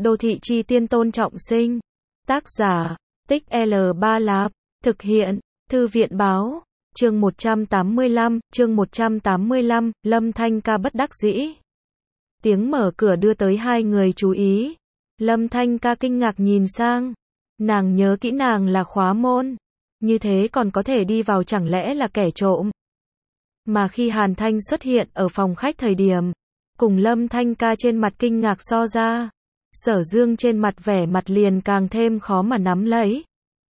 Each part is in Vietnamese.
Đô thị chi tiên Tôn Trọng Sinh. Tác giả, Tích L3 Lạp. Thực hiện, Thư viện báo. Chương 185, Lâm Thanh Ca bất đắc dĩ. Tiếng mở cửa đưa tới hai người chú ý. Lâm Thanh Ca kinh ngạc nhìn sang. Nàng nhớ kỹ nàng là khóa môn. Như thế còn có thể đi vào, chẳng lẽ là kẻ trộm. Mà khi Hàn Thanh xuất hiện ở phòng khách thời điểm, cùng Lâm Thanh Ca trên mặt kinh ngạc so ra, Sở Dương trên mặt vẻ mặt liền càng thêm khó mà nắm lấy.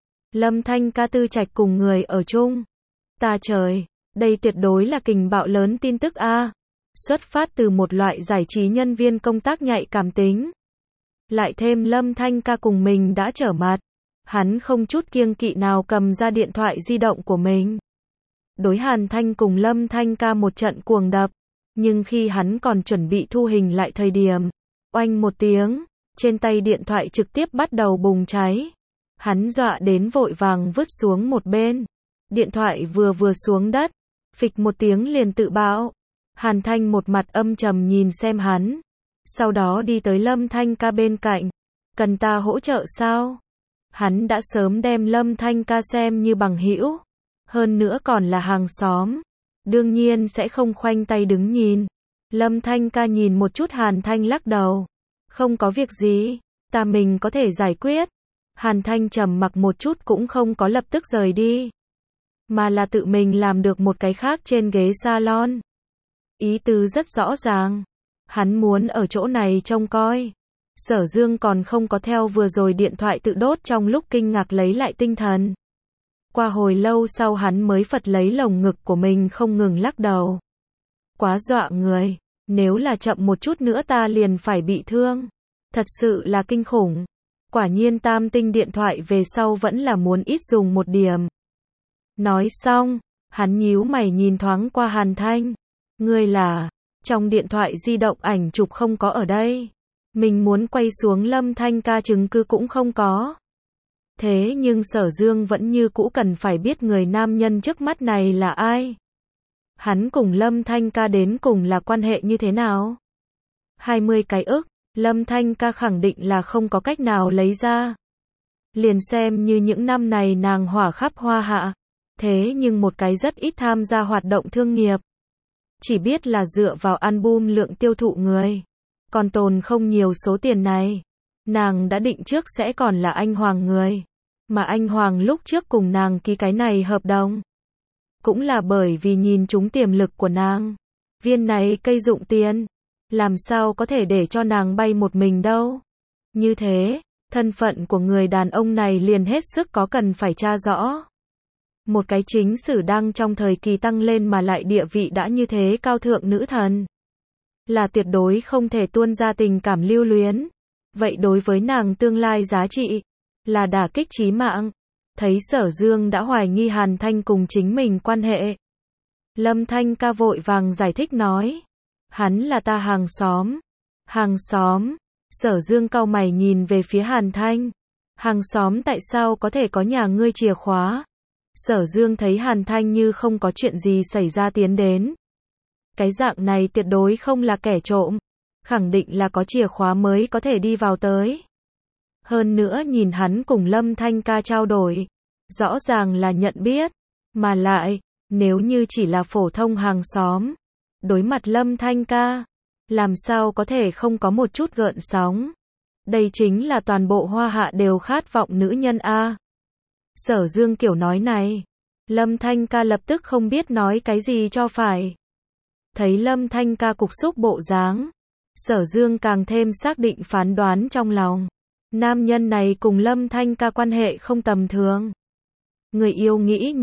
Lâm Thanh Ca tư trạch cùng người ở chung. Ta trời, đây tuyệt đối là kình bạo lớn tin tức a. Xuất phát từ một loại giải trí nhân viên công tác nhạy cảm tính. Lại thêm Lâm Thanh Ca cùng mình đã trở mặt. Hắn không chút kiêng kỵ nào cầm ra điện thoại di động của mình. Đối Hàn Thanh cùng Lâm Thanh Ca một trận cuồng đập. Nhưng khi hắn còn chuẩn bị thu hình lại thời điểm, oanh một tiếng, trên tay điện thoại trực tiếp bắt đầu bùng cháy. Hắn dọa đến vội vàng vứt xuống một bên. Điện thoại vừa xuống đất, phịch một tiếng liền tự bạo. Hàn Thanh một mặt âm trầm nhìn xem hắn. Sau đó đi tới Lâm Thanh Ca bên cạnh. Cần ta hỗ trợ sao? Hắn đã sớm đem Lâm Thanh Ca xem như bằng hữu. Hơn nữa còn là hàng xóm. Đương nhiên sẽ không khoanh tay đứng nhìn. Lâm Thanh Ca nhìn một chút Hàn Thanh lắc đầu. Không có việc gì, ta mình có thể giải quyết. Hàn Thanh trầm mặc một chút cũng không có lập tức rời đi. Mà là tự mình làm được một cái khác trên ghế salon. Ý tứ rất rõ ràng. Hắn muốn ở chỗ này trông coi. Sở Dương còn không có theo vừa rồi điện thoại tự đốt trong lúc kinh ngạc lấy lại tinh thần. Qua hồi lâu sau hắn mới phật lấy lồng ngực của mình không ngừng lắc đầu. Quá dọa người, nếu là chậm một chút nữa ta liền phải bị thương. Thật sự là kinh khủng. Quả nhiên tam tinh điện thoại về sau vẫn là muốn ít dùng một điểm. Nói xong, hắn nhíu mày nhìn thoáng qua Hàn Thanh. Ngươi là, trong điện thoại di động ảnh chụp không có ở đây. Mình muốn quay xuống Lâm Thanh Ca chứng cứ cũng không có. Thế nhưng Sở Dương vẫn như cũ cần phải biết người nam nhân trước mắt này là ai. Hắn cùng Lâm Thanh Ca đến cùng là quan hệ như thế nào? 20 cái ức, Lâm Thanh Ca khẳng định là không có cách nào lấy ra. Liền xem như những năm này nàng hỏa khắp hoa hạ. Thế nhưng một cái rất ít tham gia hoạt động thương nghiệp. Chỉ biết là dựa vào album lượng tiêu thụ người. Còn tồn không nhiều số tiền này. Nàng đã định trước sẽ còn là anh Hoàng người. Mà anh Hoàng lúc trước cùng nàng ký cái này hợp đồng. Cũng là bởi vì nhìn trúng tiềm lực của nàng. Viên này cây dụng tiền. Làm sao có thể để cho nàng bay một mình đâu. Như thế, thân phận của người đàn ông này liền hết sức có cần phải tra rõ. Một cái chính sử đang trong thời kỳ tăng lên mà lại địa vị đã như thế cao thượng nữ thần. Là tuyệt đối không thể tuôn ra tình cảm lưu luyến. Vậy đối với nàng tương lai giá trị, là đả kích chí mạng. Thấy Sở Dương đã hoài nghi Hàn Thanh cùng chính mình quan hệ. Lâm Thanh Ca vội vàng giải thích nói. Hắn là ta hàng xóm. Hàng xóm. Sở Dương cau mày nhìn về phía Hàn Thanh. Hàng xóm tại sao có thể có nhà ngươi chìa khóa? Sở Dương thấy Hàn Thanh như không có chuyện gì xảy ra tiến đến. Cái dạng này tuyệt đối không là kẻ trộm. Khẳng định là có chìa khóa mới có thể đi vào tới. Hơn nữa nhìn hắn cùng Lâm Thanh Ca trao đổi. Rõ ràng là nhận biết. Mà lại, nếu như chỉ là phổ thông hàng xóm. Đối mặt Lâm Thanh Ca. Làm sao có thể không có một chút gợn sóng. Đây chính là toàn bộ hoa hạ đều khát vọng nữ nhân a. Sở Dương kiểu nói này. Lâm Thanh Ca lập tức không biết nói cái gì cho phải. Thấy Lâm Thanh Ca cục xúc bộ dáng. Sở Dương càng thêm xác định phán đoán trong lòng. Nam nhân này cùng Lâm Thanh Ca quan hệ không tầm thường. Người yêu nghĩ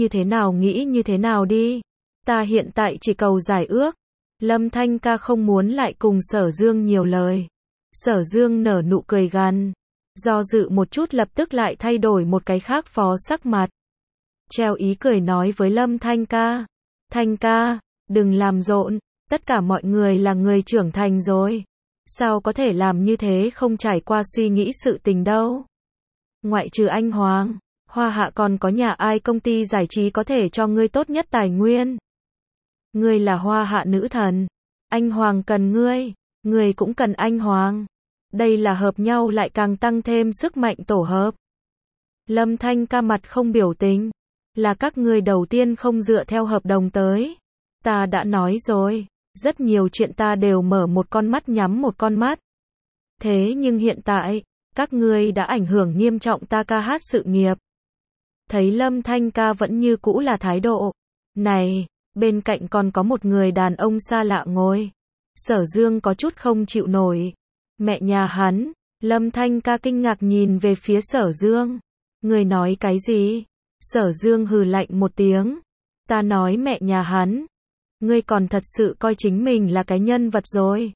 như thế nào đi. Ta hiện tại chỉ cầu giải ước. Lâm Thanh Ca không muốn lại cùng Sở Dương nhiều lời. Sở Dương nở nụ cười gằn. Do dự một chút lập tức lại thay đổi một cái khác phó sắc mặt. Treo ý cười nói với Lâm Thanh Ca. Thanh Ca, đừng làm rộn. Tất cả mọi người là người trưởng thành rồi. Sao có thể làm như thế không trải qua suy nghĩ sự tình đâu. Ngoại trừ anh Hoàng, hoa hạ còn có nhà ai công ty giải trí có thể cho ngươi tốt nhất tài nguyên. Ngươi là hoa hạ nữ thần. Anh Hoàng cần ngươi. Ngươi cũng cần anh Hoàng. Đây là hợp nhau lại càng tăng thêm sức mạnh tổ hợp. Lâm Thanh Ca mặt không biểu tình. Là các ngươi đầu tiên không dựa theo hợp đồng tới. Ta đã nói rồi, rất nhiều chuyện ta đều mở một con mắt nhắm một con mắt. Thế nhưng hiện tại, các ngươi đã ảnh hưởng nghiêm trọng ta ca hát sự nghiệp. Thấy Lâm Thanh Ca vẫn như cũ là thái độ. Này, bên cạnh còn có một người đàn ông xa lạ ngồi. Sở Dương có chút không chịu nổi. Mẹ nhà hắn. Lâm Thanh Ca kinh ngạc nhìn về phía Sở Dương. Người nói cái gì? Sở Dương hừ lạnh một tiếng. Ta nói mẹ nhà hắn. Ngươi còn thật sự coi chính mình là cái nhân vật rồi.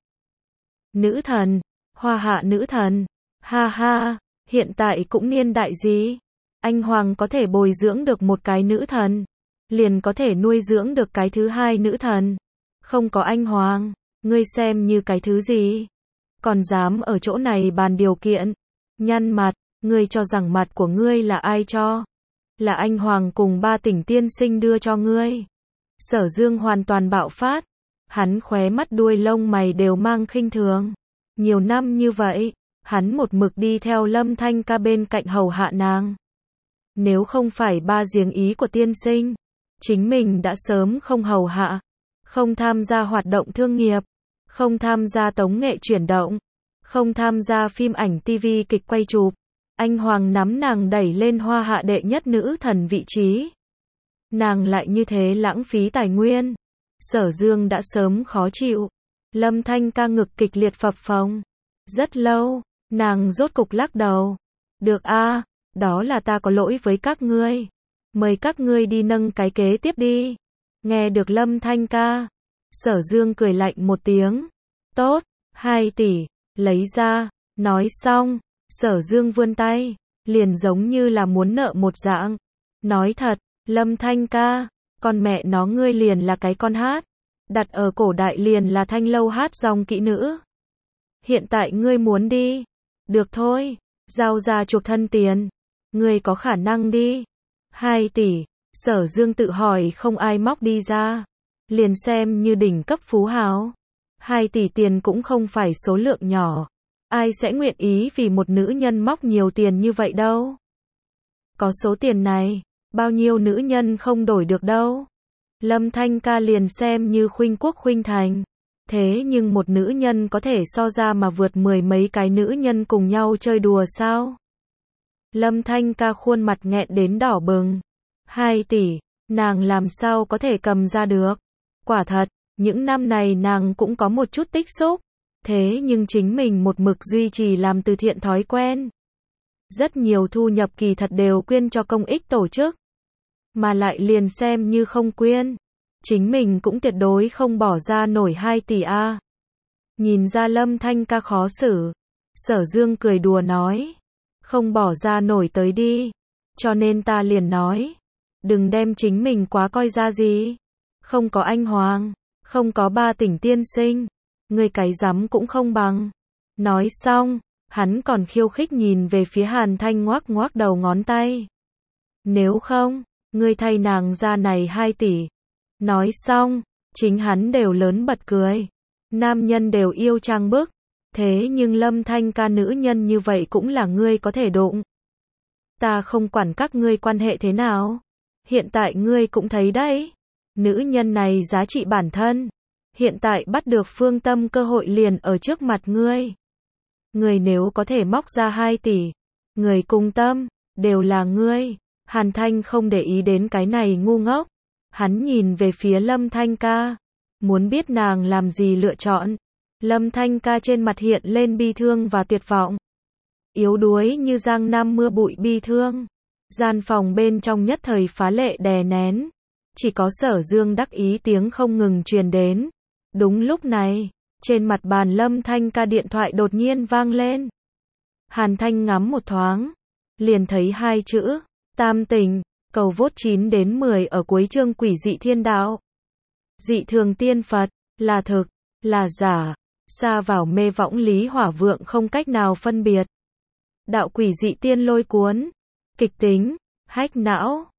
Nữ thần. Hoa hạ nữ thần. Ha ha, hiện tại cũng niên đại gì? Anh Hoàng có thể bồi dưỡng được một cái nữ thần. Liền có thể nuôi dưỡng được cái thứ hai nữ thần. Không có anh Hoàng, ngươi xem như cái thứ gì? Còn dám ở chỗ này bàn điều kiện. Nhăn mặt, ngươi cho rằng mặt của ngươi là ai cho? Là anh Hoàng cùng ba tỉnh tiên sinh đưa cho ngươi. Sở Dương hoàn toàn bạo phát. Hắn khóe mắt đuôi lông mày đều mang khinh thường. Nhiều năm như vậy, hắn một mực đi theo Lâm Thanh Ca bên cạnh hầu hạ nàng. Nếu không phải ba giếng ý của tiên sinh, chính mình đã sớm không hầu hạ, không tham gia hoạt động thương nghiệp, không tham gia tống nghệ chuyển động, không tham gia phim ảnh TV kịch quay chụp. Anh Hoàng nắm nàng đẩy lên hoa hạ đệ nhất nữ thần vị trí. Nàng lại như thế lãng phí tài nguyên. Sở Dương đã sớm khó chịu. Lâm Thanh Ca ngực kịch liệt phập phồng. Rất lâu, nàng rốt cục lắc đầu. Được a, đó là ta có lỗi với các ngươi. Mời các ngươi đi nâng cái kế tiếp đi. Nghe được Lâm Thanh Ca, Sở Dương cười lạnh một tiếng. Tốt, 2 tỷ, lấy ra. Nói xong, Sở Dương vươn tay, liền giống như là muốn nợ một dạng. Nói thật, Lâm Thanh Ca, con mẹ nó ngươi liền là cái con hát. Đặt ở cổ đại liền là thanh lâu hát dòng kỹ nữ. Hiện tại ngươi muốn đi. Được thôi, giao ra chuộc thân tiền. Ngươi có khả năng đi. 2 tỷ, Sở Dương tự hỏi không ai móc đi ra. Liền xem như đỉnh cấp phú hào. 2 tỷ tiền cũng không phải số lượng nhỏ. Ai sẽ nguyện ý vì một nữ nhân móc nhiều tiền như vậy đâu. Có số tiền này, bao nhiêu nữ nhân không đổi được đâu. Lâm Thanh Ca liền xem như khuynh quốc khuynh thành. Thế nhưng một nữ nhân có thể so ra mà vượt 10 mấy cái nữ nhân cùng nhau chơi đùa sao? Lâm Thanh Ca khuôn mặt nghẹn đến đỏ bừng. 2 tỷ, nàng làm sao có thể cầm ra được? Quả thật, những năm này nàng cũng có một chút tích xúc. Thế nhưng chính mình một mực duy trì làm từ thiện thói quen. Rất nhiều thu nhập kỳ thật đều quyên cho công ích tổ chức. Mà lại liền xem như không quyên, chính mình cũng tuyệt đối không bỏ ra nổi 2 tỷ a. Nhìn ra Lâm Thanh Ca khó xử, Sở Dương cười đùa nói, không bỏ ra nổi tới đi, cho nên ta liền nói, đừng đem chính mình quá coi ra gì. Không có anh Hoàng, không có ba tỉnh tiên sinh, ngươi cái rắm cũng không bằng. Nói xong, hắn còn khiêu khích nhìn về phía Hàn Thanh ngoác ngoác đầu ngón tay. Nếu không, ngươi thay nàng ra này 2 tỷ. Nói xong, chính hắn đều lớn bật cười. Nam nhân đều yêu trang bức. Thế nhưng Lâm Thanh Ca nữ nhân như vậy cũng là ngươi có thể đụng. Ta không quản các ngươi quan hệ thế nào. Hiện tại ngươi cũng thấy đấy. Nữ nhân này giá trị bản thân. Hiện tại bắt được phương tâm cơ hội liền ở trước mặt ngươi. Ngươi nếu có thể móc ra 2 tỷ. Người cùng tâm, đều là ngươi. Hàn Thanh không để ý đến cái này ngu ngốc. Hắn nhìn về phía Lâm Thanh Ca. Muốn biết nàng làm gì lựa chọn. Lâm Thanh Ca trên mặt hiện lên bi thương và tuyệt vọng. Yếu đuối như giang nam mưa bụi bi thương. Gian phòng bên trong nhất thời phá lệ đè nén. Chỉ có Sở Dương đắc ý tiếng không ngừng truyền đến. Đúng lúc này, trên mặt bàn Lâm Thanh Ca điện thoại đột nhiên vang lên. Hàn Thanh ngắm một thoáng, liền thấy 2 chữ, tam tình, cầu vote 9 đến 10 ở cuối chương Quỷ dị thiên đạo. Dị thường tiên Phật, là thực, là giả, xa vào mê võng lý hỏa vượng không cách nào phân biệt. Đạo quỷ dị tiên lôi cuốn, kịch tính, hách não.